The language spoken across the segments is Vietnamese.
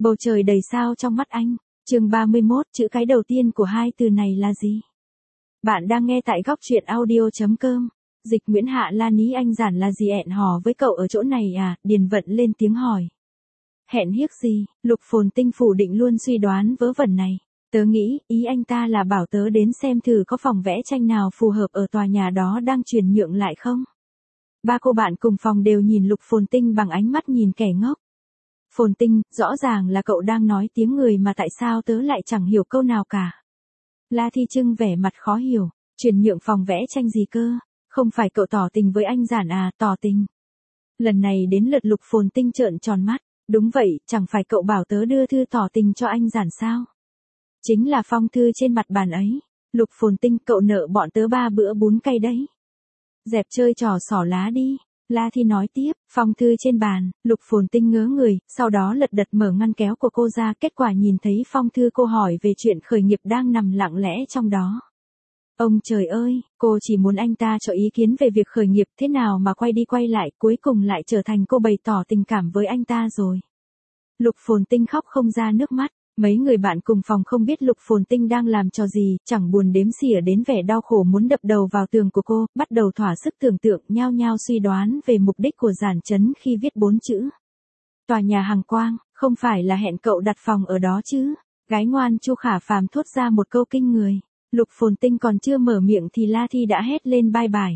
Bầu trời đầy sao trong mắt anh. Chương 31, chữ cái đầu tiên của hai từ này là gì? Bạn đang nghe tại góc truyện audio.com. Dịch Nguyễn Hạ Lan ý anh giản là gì hẹn hò với cậu ở chỗ này à? Điền Vận lên tiếng hỏi. Hẹn hiếc gì? Lục Phồn Tinh phủ định luôn suy đoán vớ vẩn này. Tớ nghĩ, ý anh ta là bảo tớ đến xem thử có phòng vẽ tranh nào phù hợp ở tòa nhà đó đang chuyển nhượng lại không? Ba cô bạn cùng phòng đều nhìn Lục Phồn Tinh bằng ánh mắt nhìn kẻ ngốc. Phồn Tinh, rõ ràng là cậu đang nói tiếng người mà tại sao tớ lại chẳng hiểu câu nào cả. La Thi Trưng vẻ mặt khó hiểu, chuyển nhượng phòng vẽ tranh gì cơ? Không phải cậu tỏ tình với anh giản à? Tỏ tình. Lần này đến lượt Lục Phồn Tinh trợn tròn mắt. Đúng vậy, chẳng phải cậu bảo tớ đưa thư tỏ tình cho anh giản sao? Chính là phong thư trên mặt bàn ấy. Lục Phồn Tinh, cậu nợ bọn tớ 3 bữa bún cay đấy. Dẹp chơi trò xỏ lá đi. La Thi nói tiếp, phong thư trên bàn. Lục Phồn Tinh ngớ người, sau đó lật đật mở ngăn kéo của cô ra, kết quả nhìn thấy phong thư cô hỏi về chuyện khởi nghiệp đang nằm lặng lẽ trong đó. Ông trời ơi, cô chỉ muốn anh ta cho ý kiến về việc khởi nghiệp, thế nào mà quay đi quay lại, cuối cùng lại trở thành cô bày tỏ tình cảm với anh ta rồi. Lục Phồn Tinh khóc không ra nước mắt. Mấy người bạn cùng phòng không biết Lục Phồn Tinh đang làm trò gì, chẳng buồn đếm xỉa đến vẻ đau khổ muốn đập đầu vào tường của cô, bắt đầu thỏa sức tưởng tượng, nhao nhao suy đoán về mục đích của Giản Chấn khi viết 4 chữ. Tòa nhà Hàng Quang, không phải là hẹn cậu đặt phòng ở đó chứ? Gái ngoan Chu Khả Phàm thốt ra một câu kinh người. Lục Phồn Tinh còn chưa mở miệng thì La Thi đã hét lên bye bye.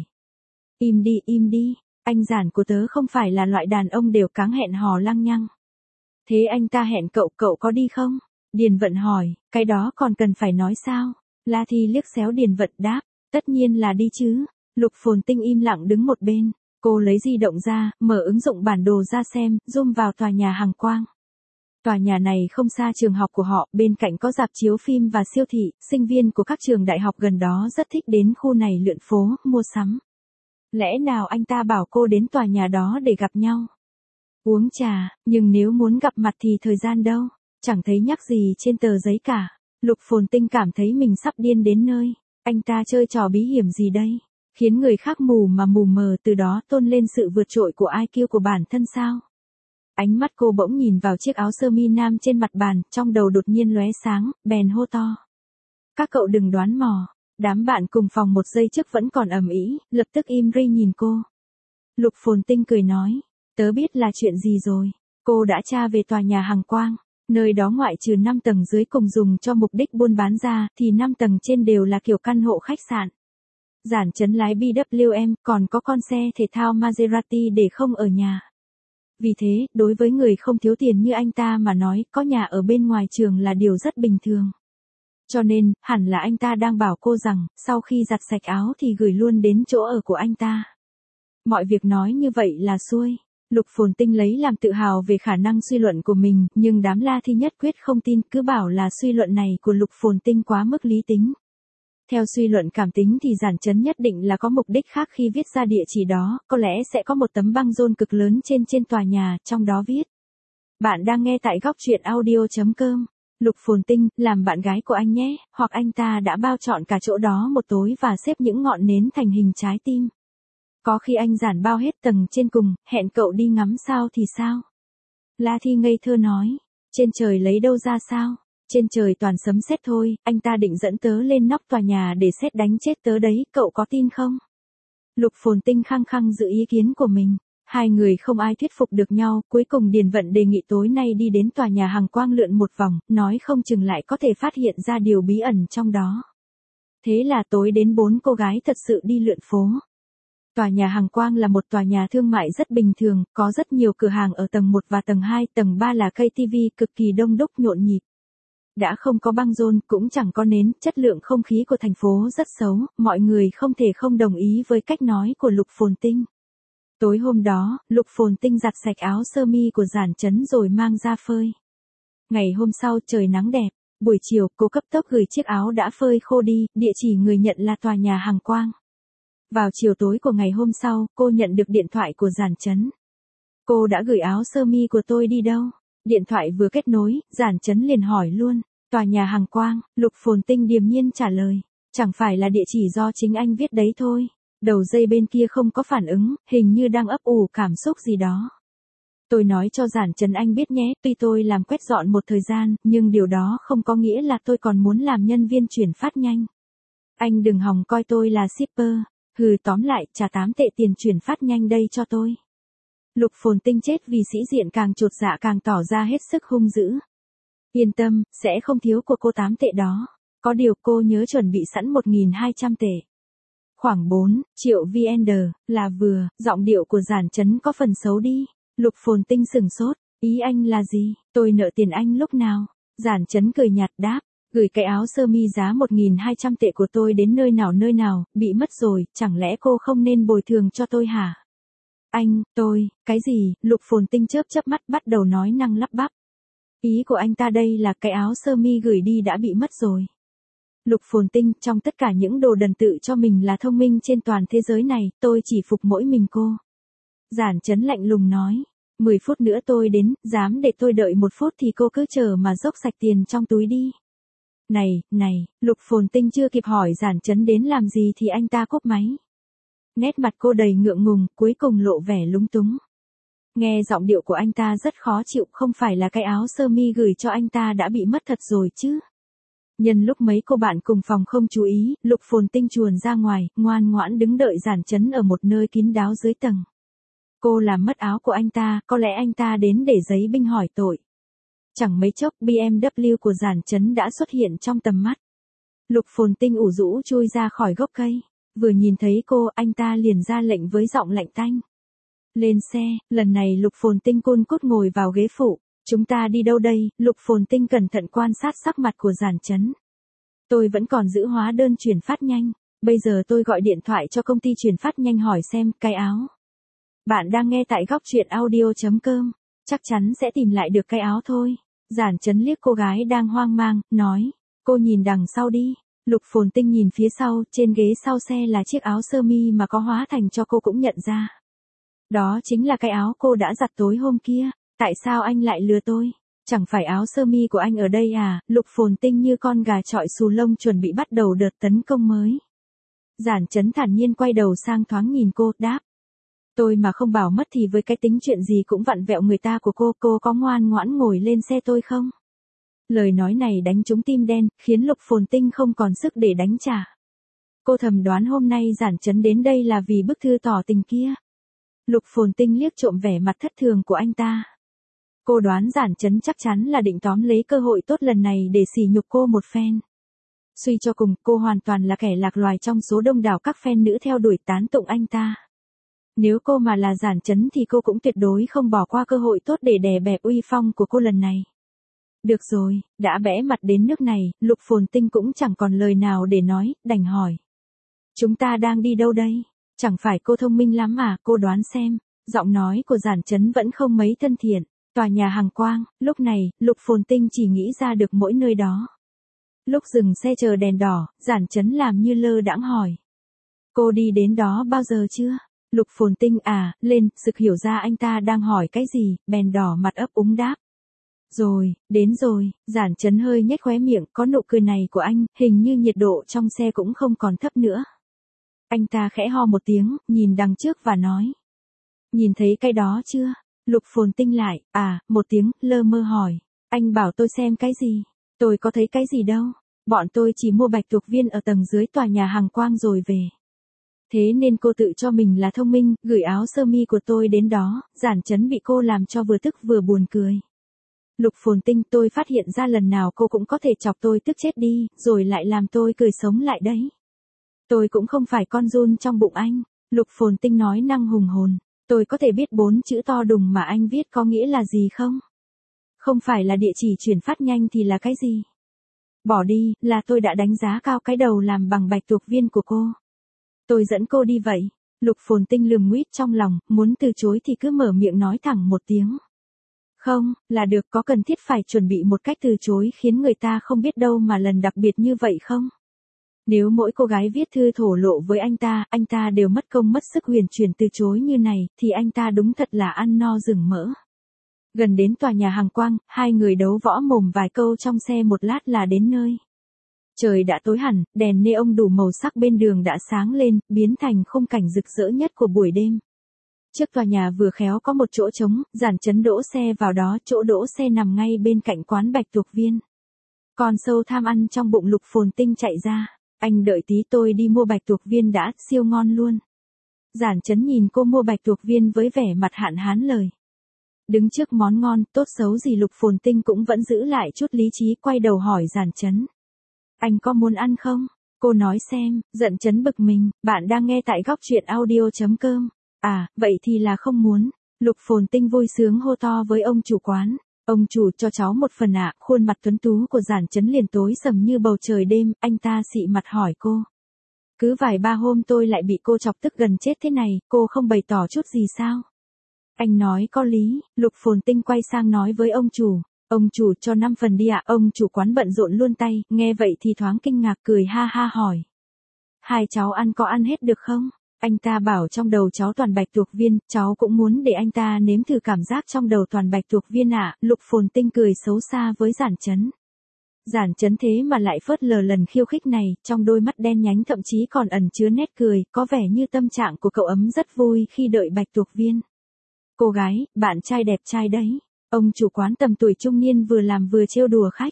Im đi, anh Giản của tớ không phải là loại đàn ông đều cáng hẹn hò lăng nhăng. Thế anh ta hẹn cậu có đi không? Điền Vận hỏi, cái đó còn cần phải nói sao? La Thi liếc xéo Điền Vận đáp, tất nhiên là đi chứ. Lục Phồn Tinh im lặng đứng một bên, cô lấy di động ra, mở ứng dụng bản đồ ra xem, zoom vào tòa nhà Hàng Quang. Tòa nhà này không xa trường học của họ, bên cạnh có rạp chiếu phim và siêu thị, sinh viên của các trường đại học gần đó rất thích đến khu này lượn phố, mua sắm. Lẽ nào anh ta bảo cô đến tòa nhà đó để gặp nhau? Uống trà, nhưng nếu muốn gặp mặt thì thời gian đâu? Chẳng thấy nhắc gì trên tờ giấy cả. Lục Phồn Tinh cảm thấy mình sắp điên đến nơi. Anh ta chơi trò bí hiểm gì đây? Khiến người khác mù mà mù mờ, từ đó tôn lên sự vượt trội của IQ của bản thân sao? Ánh mắt cô bỗng nhìn vào chiếc áo sơ mi nam trên mặt bàn, trong đầu đột nhiên lóe sáng, bèn hô to. Các cậu đừng đoán mò. Đám bạn cùng phòng một giây trước vẫn còn ầm ĩ, lập tức im ri nhìn cô. Lục Phồn Tinh cười nói, tớ biết là chuyện gì rồi. Cô đã tra về tòa nhà Hàng Quang. Nơi đó ngoại trừ 5 tầng dưới cùng dùng cho mục đích buôn bán ra, thì 5 tầng trên đều là kiểu căn hộ khách sạn. Giản Chấn lái BMW, còn có con xe thể thao Maserati để không ở nhà. Vì thế, đối với người không thiếu tiền như anh ta mà nói, có nhà ở bên ngoài trường là điều rất bình thường. Cho nên, hẳn là anh ta đang bảo cô rằng, sau khi giặt sạch áo thì gửi luôn đến chỗ ở của anh ta. Mọi việc nói như vậy là xuôi. Lục Phồn Tinh lấy làm tự hào về khả năng suy luận của mình, nhưng đám La Thi nhất quyết không tin, cứ bảo là suy luận này của Lục Phồn Tinh quá mức lý tính. Theo suy luận cảm tính thì Giản Chấn nhất định là có mục đích khác khi viết ra địa chỉ đó, có lẽ sẽ có một tấm băng rôn cực lớn trên tòa nhà, trong đó viết. Bạn đang nghe tại góc truyện audio.com. Lục Phồn Tinh, làm bạn gái của anh nhé, hoặc anh ta đã bao trọn cả chỗ đó một tối và xếp những ngọn nến thành hình trái tim. Có khi anh Giản bao hết tầng trên cùng, hẹn cậu đi ngắm sao thì sao? La Thi ngây thơ nói, trên trời lấy đâu ra sao? Trên trời toàn sấm sét thôi, anh ta định dẫn tớ lên nóc tòa nhà để sét đánh chết tớ đấy, cậu có tin không? Lục Phồn Tinh khăng khăng giữ ý kiến của mình. Hai người không ai thuyết phục được nhau, cuối cùng Điền Vận đề nghị tối nay đi đến tòa nhà Hàng Quang lượn một vòng, nói không chừng lại có thể phát hiện ra điều bí ẩn trong đó. Thế là tối đến 4 cô gái thật sự đi lượn phố. Tòa nhà Hàng Quang là một tòa nhà thương mại rất bình thường, có rất nhiều cửa hàng ở tầng 1 và tầng 2, tầng 3 là cây TV cực kỳ đông đúc nhộn nhịp. Đã không có băng rôn, cũng chẳng có nến, chất lượng không khí của thành phố rất xấu, mọi người không thể không đồng ý với cách nói của Lục Phồn Tinh. Tối hôm đó, Lục Phồn Tinh giặt sạch áo sơ mi của Giản Chấn rồi mang ra phơi. Ngày hôm sau trời nắng đẹp, buổi chiều cô cấp tốc gửi chiếc áo đã phơi khô đi, địa chỉ người nhận là tòa nhà Hàng Quang. Vào chiều tối của ngày hôm sau, cô nhận được điện thoại của Giản Chấn. Cô đã gửi áo sơ mi của tôi đi đâu? Điện thoại vừa kết nối, Giản Chấn liền hỏi luôn, tòa nhà Hàng Quang. Lục Phồn Tinh điềm nhiên trả lời, chẳng phải là địa chỉ do chính anh viết đấy thôi. Đầu dây bên kia không có phản ứng, hình như đang ấp ủ cảm xúc gì đó. Tôi nói cho Giản Trấn anh biết nhé, tuy tôi làm quét dọn một thời gian, nhưng điều đó không có nghĩa là tôi còn muốn làm nhân viên chuyển phát nhanh. Anh đừng hòng coi tôi là shipper. Hừ, tóm lại, trả 8 tệ tiền chuyển phát nhanh đây cho tôi. Lục Phồn Tinh chết vì sĩ diện càng chột dạ càng tỏ ra hết sức hung dữ. Yên tâm, sẽ không thiếu của cô 8 tệ đó. Có điều cô nhớ chuẩn bị sẵn 1.200 tệ. Khoảng 4 triệu VN là vừa, giọng điệu của Giản Trấn có phần xấu đi. Lục Phồn Tinh sừng sốt, ý anh là gì, tôi nợ tiền anh lúc nào? Giản Trấn cười nhạt đáp, gửi cái áo sơ mi giá 1.200 tệ của tôi đến nơi nào, bị mất rồi, chẳng lẽ cô không nên bồi thường cho tôi hả? Anh, tôi, cái gì? Lục Phồn Tinh chớp mắt bắt đầu nói năng lắp bắp. Ý của anh ta đây là cái áo sơ mi gửi đi đã bị mất rồi. Lục Phồn Tinh, trong tất cả những đồ đần tự cho mình là thông minh trên toàn thế giới này, tôi chỉ phục mỗi mình cô. Giản Trấn lạnh lùng nói, 10 phút nữa tôi đến, dám để tôi đợi 1 phút thì cô cứ chờ mà dốc sạch tiền trong túi đi. Này, Lục Phồn Tinh chưa kịp hỏi Giản Trấn đến làm gì thì anh ta cúp máy. Nét mặt cô đầy ngượng ngùng, cuối cùng lộ vẻ lúng túng. Nghe giọng điệu của anh ta rất khó chịu, không phải là cái áo sơ mi gửi cho anh ta đã bị mất thật rồi chứ. Nhân lúc mấy cô bạn cùng phòng không chú ý, Lục Phồn Tinh chuồn ra ngoài, ngoan ngoãn đứng đợi Giản Trấn ở một nơi kín đáo dưới tầng. Cô làm mất áo của anh ta, có lẽ anh ta đến để giấy binh hỏi tội. Chẳng mấy chốc BMW của Giản Trấn đã xuất hiện trong tầm mắt. Lục Phồn Tinh ủ rũ chui ra khỏi gốc cây. Vừa nhìn thấy cô, anh ta liền ra lệnh với giọng lạnh tanh. Lên xe, lần này Lục Phồn Tinh cun cút ngồi vào ghế phụ. Chúng ta đi đâu đây? Lục Phồn Tinh cẩn thận quan sát sắc mặt của Giản Trấn. Tôi vẫn còn giữ hóa đơn chuyển phát nhanh. Bây giờ tôi gọi điện thoại cho công ty chuyển phát nhanh hỏi xem, cái áo. Bạn đang nghe tại góc truyện audio.com. Chắc chắn sẽ tìm lại được cái áo thôi. Giản Trấn liếc cô gái đang hoang mang, nói. Cô nhìn đằng sau đi. Lục Phồn Tinh nhìn phía sau, trên ghế sau xe là chiếc áo sơ mi mà có hóa thành cho cô cũng nhận ra. Đó chính là cái áo cô đã giặt tối hôm kia. Tại sao anh lại lừa tôi? Chẳng phải áo sơ mi của anh ở đây à? Lục Phồn Tinh như con gà chọi xù lông chuẩn bị bắt đầu đợt tấn công mới. Giản Trấn thản nhiên quay đầu sang thoáng nhìn cô, đáp. Tôi mà không bảo mất thì với cái tính chuyện gì cũng vặn vẹo người ta của cô có ngoan ngoãn ngồi lên xe tôi không? Lời nói này đánh trúng tim đen, khiến Lục Phồn Tinh không còn sức để đánh trả. Cô thầm đoán hôm nay Giản Trấn đến đây là vì bức thư tỏ tình kia. Lục Phồn Tinh liếc trộm vẻ mặt thất thường của anh ta. Cô đoán Giản Trấn chắc chắn là định tóm lấy cơ hội tốt lần này để sỉ nhục cô một phen. Suy cho cùng, cô hoàn toàn là kẻ lạc loài trong số đông đảo các fan nữ theo đuổi tán tụng anh ta. Nếu cô mà là Giản Trấn thì cô cũng tuyệt đối không bỏ qua cơ hội tốt để đè bẹp uy phong của cô lần này. Được rồi, đã bẽ mặt đến nước này, Lục Phồn Tinh cũng chẳng còn lời nào để nói, đành hỏi. Chúng ta đang đi đâu đây? Chẳng phải cô thông minh lắm à, cô đoán xem. Giọng nói của Giản Trấn vẫn không mấy thân thiện. Tòa nhà Hàng Quang, lúc này, Lục Phồn Tinh chỉ nghĩ ra được mỗi nơi đó. Lúc dừng xe chờ đèn đỏ, Giản Trấn làm như lơ đãng hỏi. Cô đi đến đó bao giờ chưa? Lục Phồn Tinh lên, sực hiểu ra anh ta đang hỏi cái gì, bèn đỏ mặt ấp úng đáp. Rồi, đến rồi, Giản Trấn hơi nhếch khóe miệng, có nụ cười này của anh, hình như nhiệt độ trong xe cũng không còn thấp nữa. Anh ta khẽ ho một tiếng, nhìn đằng trước và nói. Nhìn thấy cái đó chưa? Lục Phồn Tinh lại, một tiếng, lơ mơ hỏi. Anh bảo tôi xem cái gì? Tôi có thấy cái gì đâu. Bọn tôi chỉ mua bạch tuộc viên ở tầng dưới tòa nhà Hàng Quang rồi về. Thế nên cô tự cho mình là thông minh, gửi áo sơ mi của tôi đến đó. Giản Trấn bị cô làm cho vừa tức vừa buồn cười. Lục Phồn Tinh, tôi phát hiện ra lần nào cô cũng có thể chọc tôi tức chết đi, rồi lại làm tôi cười sống lại đấy. Tôi cũng không phải con giun trong bụng anh. Lục Phồn Tinh nói năng hùng hồn. Tôi có thể biết 4 chữ to đùng mà anh viết có nghĩa là gì không? Không phải là địa chỉ chuyển phát nhanh thì là cái gì? Bỏ đi, là tôi đã đánh giá cao cái đầu làm bằng bạch tuộc viên của cô. Tôi dẫn cô đi vậy. Lục Phồn Tinh lườm nguýt trong lòng, muốn từ chối thì cứ mở miệng nói thẳng một tiếng. Không, là được, có cần thiết phải chuẩn bị một cách từ chối khiến người ta không biết đâu mà lần đặc biệt như vậy không? Nếu mỗi cô gái viết thư thổ lộ với anh ta đều mất công mất sức huyền chuyển từ chối như này, thì anh ta đúng thật là ăn no rừng mỡ. Gần đến tòa nhà Hàng Quang, hai người đấu võ mồm vài câu trong xe một lát là đến nơi. Trời đã tối hẳn, đèn neon đủ màu sắc bên đường đã sáng lên, biến thành khung cảnh rực rỡ nhất của buổi đêm. Trước tòa nhà vừa khéo có một chỗ trống, Giản Chấn đỗ xe vào đó, chỗ đỗ xe nằm ngay bên cạnh quán Bạch Tuộc Viên. Con sâu tham ăn trong bụng Lục Phồn Tinh chạy ra. Anh đợi tí tôi đi mua Bạch Tuộc Viên đã, siêu ngon luôn. Giản Chấn nhìn cô mua Bạch Tuộc Viên với vẻ mặt hạn hán lời. Đứng trước món ngon, tốt xấu gì Lục Phồn Tinh cũng vẫn giữ lại chút lý trí, quay đầu hỏi Giản Chấn. Anh có muốn ăn không? Cô nói xem, Giản Chấn bực mình, bạn đang nghe tại góc truyện audio.com. À, vậy thì là không muốn. Lục Phồn Tinh vui sướng hô to với ông chủ quán. Ông chủ cho cháu một phần ạ. Khuôn mặt tuấn tú của Giản Chấn liền tối sầm như bầu trời đêm, anh ta xị mặt hỏi cô. Cứ vài ba hôm tôi lại bị cô chọc tức gần chết thế này, cô không bày tỏ chút gì sao? Anh nói có lý, Lục Phồn Tinh quay sang nói với ông chủ. Ông chủ cho 5 phần đi ạ. Ông chủ quán bận rộn luôn tay, nghe vậy thì thoáng kinh ngạc cười ha ha hỏi. Hai cháu ăn có ăn hết được không? Anh ta bảo trong đầu cháu toàn Bạch Tuộc Viên, cháu cũng muốn để anh ta nếm thử cảm giác trong đầu toàn Bạch Tuộc Viên ạ. Lục Phồn Tinh cười xấu xa với Giản Chấn. Giản Chấn thế mà lại phớt lờ lần khiêu khích này, trong đôi mắt đen nhánh thậm chí còn ẩn chứa nét cười, có vẻ như tâm trạng của cậu ấm rất vui khi đợi Bạch Tuộc Viên. Cô gái, bạn trai đẹp trai đấy. Ông chủ quán tầm tuổi trung niên vừa làm vừa trêu đùa khách.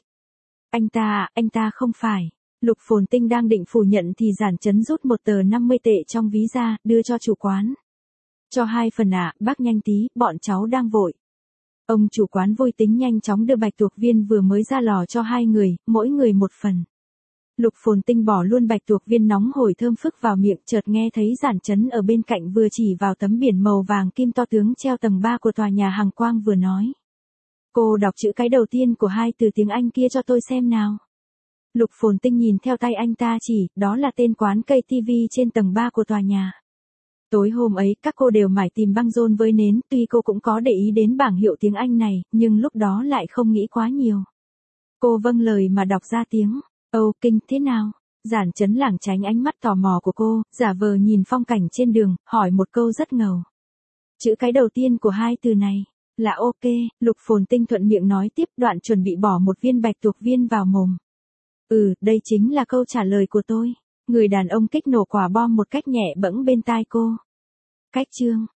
Anh ta không phải. Lục Phồn Tinh đang định phủ nhận thì Giản Chấn rút một tờ 50 tệ trong ví ra, đưa cho chủ quán. Cho 2 phần ạ, bác nhanh tí, bọn cháu đang vội. Ông chủ quán vui tính nhanh chóng đưa Bạch Tuộc Viên vừa mới ra lò cho 2 người, mỗi người 1 phần. Lục Phồn Tinh bỏ luôn Bạch Tuộc Viên nóng hổi thơm phức vào miệng, chợt nghe thấy Giản Chấn ở bên cạnh vừa chỉ vào tấm biển màu vàng kim to tướng treo tầng 3 của tòa nhà Hằng Quang vừa nói. Cô đọc chữ cái đầu tiên của 2 từ tiếng Anh kia cho tôi xem nào. Lục Phồn Tinh nhìn theo tay anh ta chỉ, đó là tên quán cây TV trên tầng 3 của tòa nhà. Tối hôm ấy các cô đều mải tìm băng rôn với nến, tuy cô cũng có để ý đến bảng hiệu tiếng Anh này, nhưng lúc đó lại không nghĩ quá nhiều. Cô vâng lời mà đọc ra tiếng, kinh thế nào? Giản Chấn lảng tránh ánh mắt tò mò của cô, giả vờ nhìn phong cảnh trên đường, hỏi một câu rất ngầu. Chữ cái đầu tiên của 2 từ này là ok. Lục Phồn Tinh thuận miệng nói tiếp, đoạn chuẩn bị bỏ một viên Bạch Tuộc Viên vào mồm. Đây chính là câu trả lời của tôi. Người đàn ông kích nổ quả bom một cách nhẹ bẫng bên tai cô. Cách chương